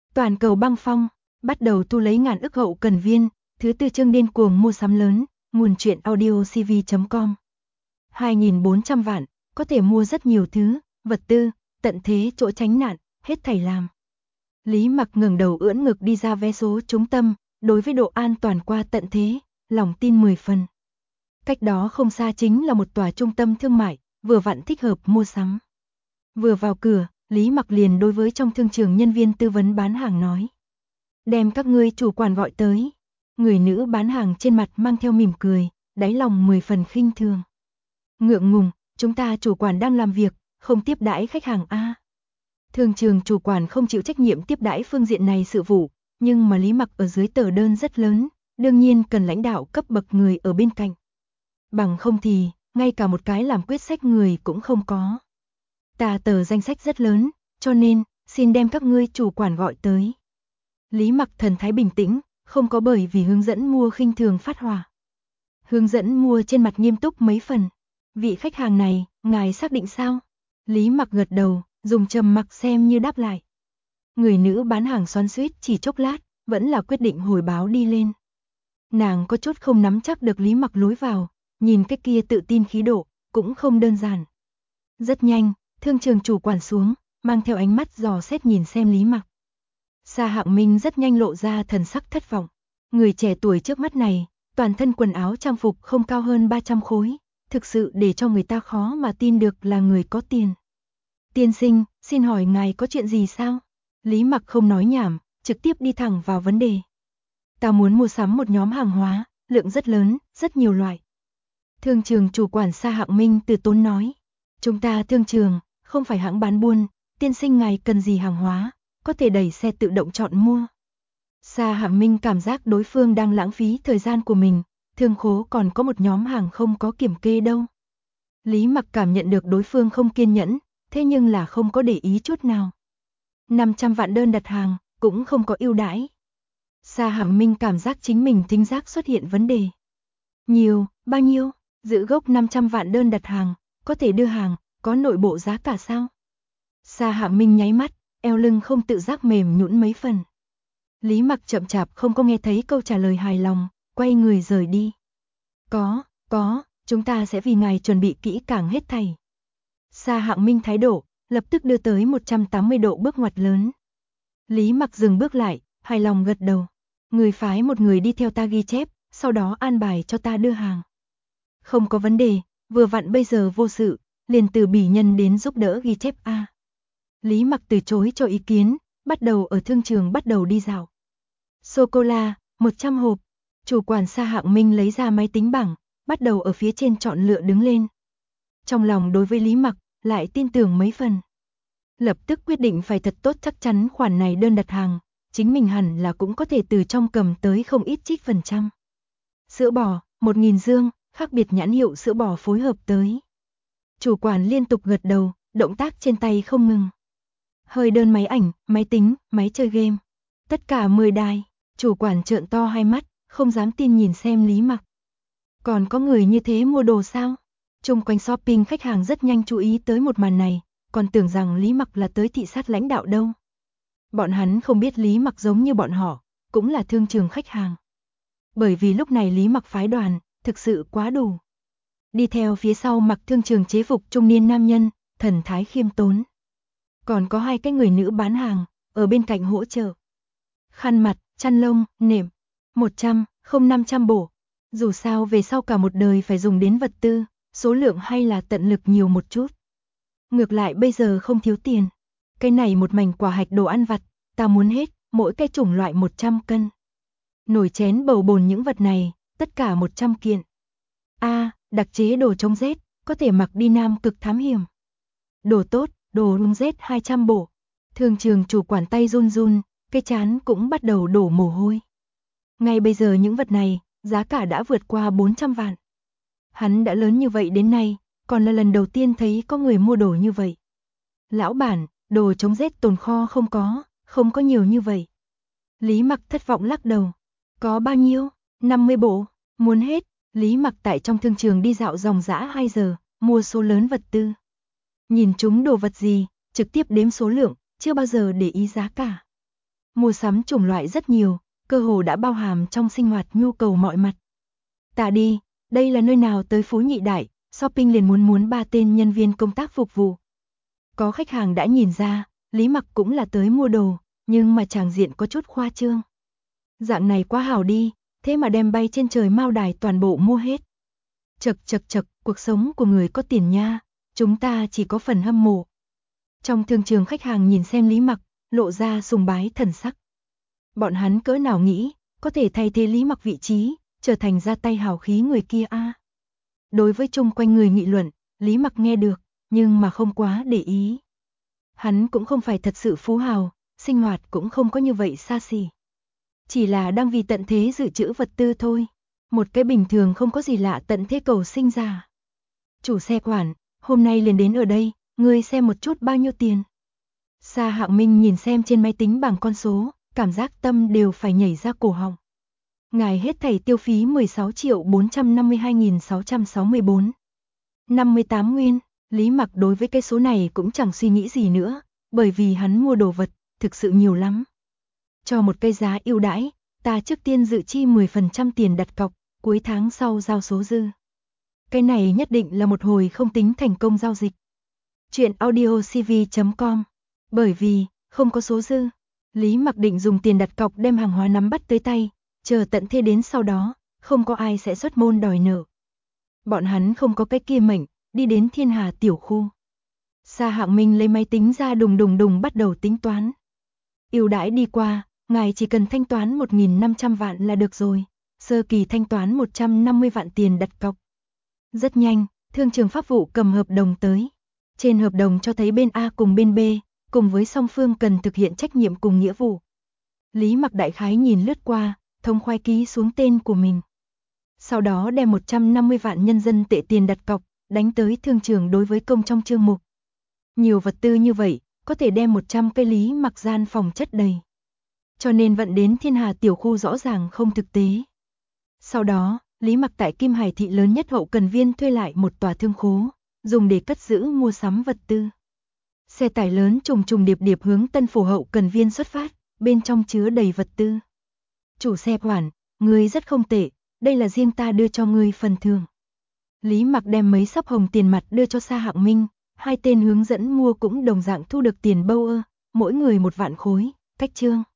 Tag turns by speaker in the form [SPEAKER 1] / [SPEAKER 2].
[SPEAKER 1] Toàn cầu băng phong, bắt đầu thu lấy ngàn ức hậu cần viên, thứ tư chương điên cuồng mua sắm lớn, nguồn truyện audiocv.com. 2.400 vạn, có thể mua rất nhiều thứ, vật tư, tận thế chỗ tránh nạn, hết thảy làm. Lý Mặc ngẩng đầu ưỡn ngực đi ra vé số trung tâm, đối với độ an toàn qua tận thế, lòng tin 10 phần. Cách đó không xa chính là một tòa trung tâm thương mại, vừa vặn thích hợp mua sắm. Vừa vào cửa, Lý Mặc liền đối với trong thương trường nhân viên tư vấn bán hàng nói. Đem các ngươi chủ quản gọi tới. Người nữ bán hàng trên mặt mang theo mỉm cười, đáy lòng 10 phần khinh thường. Ngượng ngùng, chúng ta chủ quản đang làm việc, không tiếp đãi khách hàng a. Thương trường chủ quản không chịu trách nhiệm tiếp đãi phương diện này sự vụ, nhưng mà Lý Mặc ở dưới tờ đơn rất lớn, đương nhiên cần lãnh đạo cấp bậc người ở bên cạnh. Bằng không thì, ngay cả một cái làm quyết sách người cũng không có. Ta tờ danh sách rất lớn, cho nên, xin đem các ngươi chủ quản gọi tới. Lý Mặc thần thái bình tĩnh, không có bởi vì hướng dẫn mua khinh thường phát hỏa. Hướng dẫn mua trên mặt nghiêm túc mấy phần. Vị khách hàng này, ngài xác định sao? Lý Mặc gật đầu, dùng trầm mặc xem như đáp lại. Người nữ bán hàng xoắn xuýt chỉ chốc lát, vẫn là quyết định hồi báo đi lên. Nàng có chút không nắm chắc được Lý Mặc lối vào, nhìn cái kia tự tin khí độ, cũng không đơn giản. Rất nhanh, thương trường chủ quản xuống, mang theo ánh mắt dò xét nhìn xem Lý Mặc. Sa Hạng Minh rất nhanh lộ ra thần sắc thất vọng. Người trẻ tuổi trước mắt này, toàn thân quần áo trang phục không cao hơn 300 khối, thực sự để cho người ta khó mà tin được là người có tiền. Tiên sinh, xin hỏi ngài có chuyện gì sao? Lý Mặc không nói nhảm, trực tiếp đi thẳng vào vấn đề. Ta muốn mua sắm một nhóm hàng hóa, lượng rất lớn, rất nhiều loại. Thương trường chủ quản Sa Hạng Minh từ tốn nói. Chúng ta thương trường, không phải hãng bán buôn, tiên sinh ngài cần gì hàng hóa, có thể đẩy xe tự động chọn mua. Sa Hạng Minh cảm giác đối phương đang lãng phí thời gian của mình, thương khố còn có một nhóm hàng không có kiểm kê đâu. Lý Mặc cảm nhận được đối phương không kiên nhẫn, thế nhưng là không có để ý chút nào. 500 vạn đơn đặt hàng, cũng không có ưu đãi. Sa Hạng Minh cảm giác chính mình thính giác xuất hiện vấn đề. Nhiều, bao nhiêu? Giữ gốc 500 vạn đơn đặt hàng, có thể đưa hàng, có nội bộ giá cả sao? Sa Hạng Minh nháy mắt, eo lưng không tự giác mềm nhũn mấy phần. Lý Mặc chậm chạp không có nghe thấy câu trả lời hài lòng, quay người rời đi. Có, chúng ta sẽ vì ngài chuẩn bị kỹ càng hết thảy. Sa Hạng Minh thái độ, lập tức đưa tới 180 độ bước ngoặt lớn. Lý Mặc dừng bước lại, hài lòng gật đầu. Người phái một người đi theo ta ghi chép, sau đó an bài cho ta đưa hàng. Không có vấn đề, vừa vặn bây giờ vô sự, liền từ bỉ nhân đến giúp đỡ ghi chép a. Lý Mặc từ chối cho ý kiến, bắt đầu ở thương trường bắt đầu đi dạo. Sô-cô-la, 100 hộp. Chủ quản Sa Hạng Minh lấy ra máy tính bảng, bắt đầu ở phía trên chọn lựa đứng lên. Trong lòng đối với Lý Mặc, lại tin tưởng mấy phần. Lập tức quyết định phải thật tốt chắc chắn khoản này đơn đặt hàng, chính mình hẳn là cũng có thể từ trong cầm tới không ít trích phần trăm. Sữa bò, 1.000 dương, khác biệt nhãn hiệu sữa bò phối hợp tới. Chủ quản liên tục gật đầu, động tác trên tay không ngừng. Hơi đơn máy ảnh, máy tính, máy chơi game. Tất cả 10 đài, chủ quản trợn to hai mắt, không dám tin nhìn xem Lý Mặc. Còn có người như thế mua đồ sao? Chung quanh shopping khách hàng rất nhanh chú ý tới một màn này, còn tưởng rằng Lý Mặc là tới thị sát lãnh đạo đâu. Bọn hắn không biết Lý Mặc giống như bọn họ, cũng là thương trường khách hàng. Bởi vì lúc này Lý Mặc phái đoàn, thực sự quá đủ. Đi theo phía sau mặc thương trường chế phục trung niên nam nhân, thần thái khiêm tốn. Còn có hai cái người nữ bán hàng, ở bên cạnh hỗ trợ. Khăn mặt, chăn lông, nệm, 100, không 500 bổ. Dù sao về sau cả một đời phải dùng đến vật tư, số lượng hay là tận lực nhiều một chút. Ngược lại bây giờ không thiếu tiền. Cái này một mảnh quả hạch đồ ăn vặt, ta muốn hết, mỗi cái chủng loại 100 cân. Nồi chén bầu bồn những vật này, tất cả 100 kiện. Đặc chế đồ chống rét, có thể mặc đi Nam Cực thám hiểm. Đồ tốt, đồ chống rét 200 bộ. Thương trường chủ quản tay run run, cái trán cũng bắt đầu đổ mồ hôi. Ngay bây giờ những vật này, giá cả đã vượt qua 400 vạn. Hắn đã lớn như vậy đến nay, còn là lần đầu tiên thấy có người mua đồ như vậy. Lão bản, đồ chống rét tồn kho không có nhiều như vậy. Lý Mặc thất vọng lắc đầu. Có bao nhiêu? 50 bộ, muốn hết. Lý Mặc tại trong thương trường đi dạo dòng dã 2 giờ, mua số lớn vật tư. Nhìn chúng đồ vật gì, trực tiếp đếm số lượng, chưa bao giờ để ý giá cả. Mua sắm chủng loại rất nhiều, cơ hồ đã bao hàm trong sinh hoạt nhu cầu mọi mặt. Ta đi, đây là nơi nào tới Phú Nhị Đại, shopping liền muốn 3 tên nhân viên công tác phục vụ. Có khách hàng đã nhìn ra, Lý Mặc cũng là tới mua đồ, nhưng mà tràng diện có chút khoa trương. Dạng này quá hảo đi, thế mà đem bay trên trời mao đài toàn bộ mua hết. Chật, cuộc sống của người có tiền nha, chúng ta chỉ có phần hâm mộ. Trong thương trường khách hàng nhìn xem Lý Mặc, lộ ra sùng bái thần sắc. Bọn hắn cỡ nào nghĩ, có thể thay thế Lý Mặc vị trí, trở thành ra tay hào khí người kia a. Đối với chung quanh người nghị luận, Lý Mặc nghe được, nhưng mà không quá để ý. Hắn cũng không phải thật sự phú hào, sinh hoạt cũng không có như vậy xa xỉ. Chỉ là đang vì tận thế dự trữ vật tư thôi. Một cái bình thường không có gì lạ tận thế cầu sinh ra. Chủ xe quản, hôm nay liền đến ở đây, ngươi xem một chút bao nhiêu tiền. Sa Hạng Minh nhìn xem trên máy tính bảng con số, cảm giác tâm đều phải nhảy ra cổ họng. Ngài hết thảy tiêu phí 16.452.664. 58 nguyên, Lý Mặc đối với cái số này cũng chẳng suy nghĩ gì nữa, bởi vì hắn mua đồ vật, thực sự nhiều lắm. Cho một cái giá ưu đãi, ta trước tiên dự chi 10% tiền đặt cọc, cuối tháng sau giao số dư. Cái này nhất định là một hồi không tính thành công giao dịch. Chuyện audiocv.com. Bởi vì, không có số dư, Lý Mặc định dùng tiền đặt cọc đem hàng hóa nắm bắt tới tay, chờ tận thế đến sau đó, không có ai sẽ xuất môn đòi nợ. Bọn hắn không có cái kia mệnh, đi đến Thiên Hà tiểu khu. Sa Hạng Minh lấy máy tính ra đùng bắt đầu tính toán. Ưu đãi đi qua, ngài chỉ cần thanh toán 1.500 vạn là được rồi, sơ kỳ thanh toán 150 vạn tiền đặt cọc. Rất nhanh, thương trường pháp vụ cầm hợp đồng tới. Trên hợp đồng cho thấy bên A cùng bên B, cùng với song phương cần thực hiện trách nhiệm cùng nghĩa vụ. Lý Mặc đại khái nhìn lướt qua, thông khoái ký xuống tên của mình. Sau đó đem 150 vạn nhân dân tệ tiền đặt cọc, đánh tới thương trường đối với công trong chương mục. Nhiều vật tư như vậy, có thể đem 100 cây Lý Mặc gian phòng chất đầy. Cho nên vận đến Thiên Hà tiểu khu rõ ràng không thực tế. Sau đó, Lý Mặc tại Kim Hải thị lớn nhất hậu cần viên thuê lại một tòa thương khố, dùng để cất giữ mua sắm vật tư. Xe tải lớn trùng điệp hướng Tân Phủ hậu cần viên xuất phát, bên trong chứa đầy vật tư. Chủ xe quản, ngươi rất không tệ, đây là riêng ta đưa cho ngươi phần thưởng. Lý Mặc đem mấy xấp hồng tiền mặt đưa cho Sa Hạng Minh, hai tên hướng dẫn mua cũng đồng dạng thu được tiền bâu mỗi người 1 vạn khối, cách chương.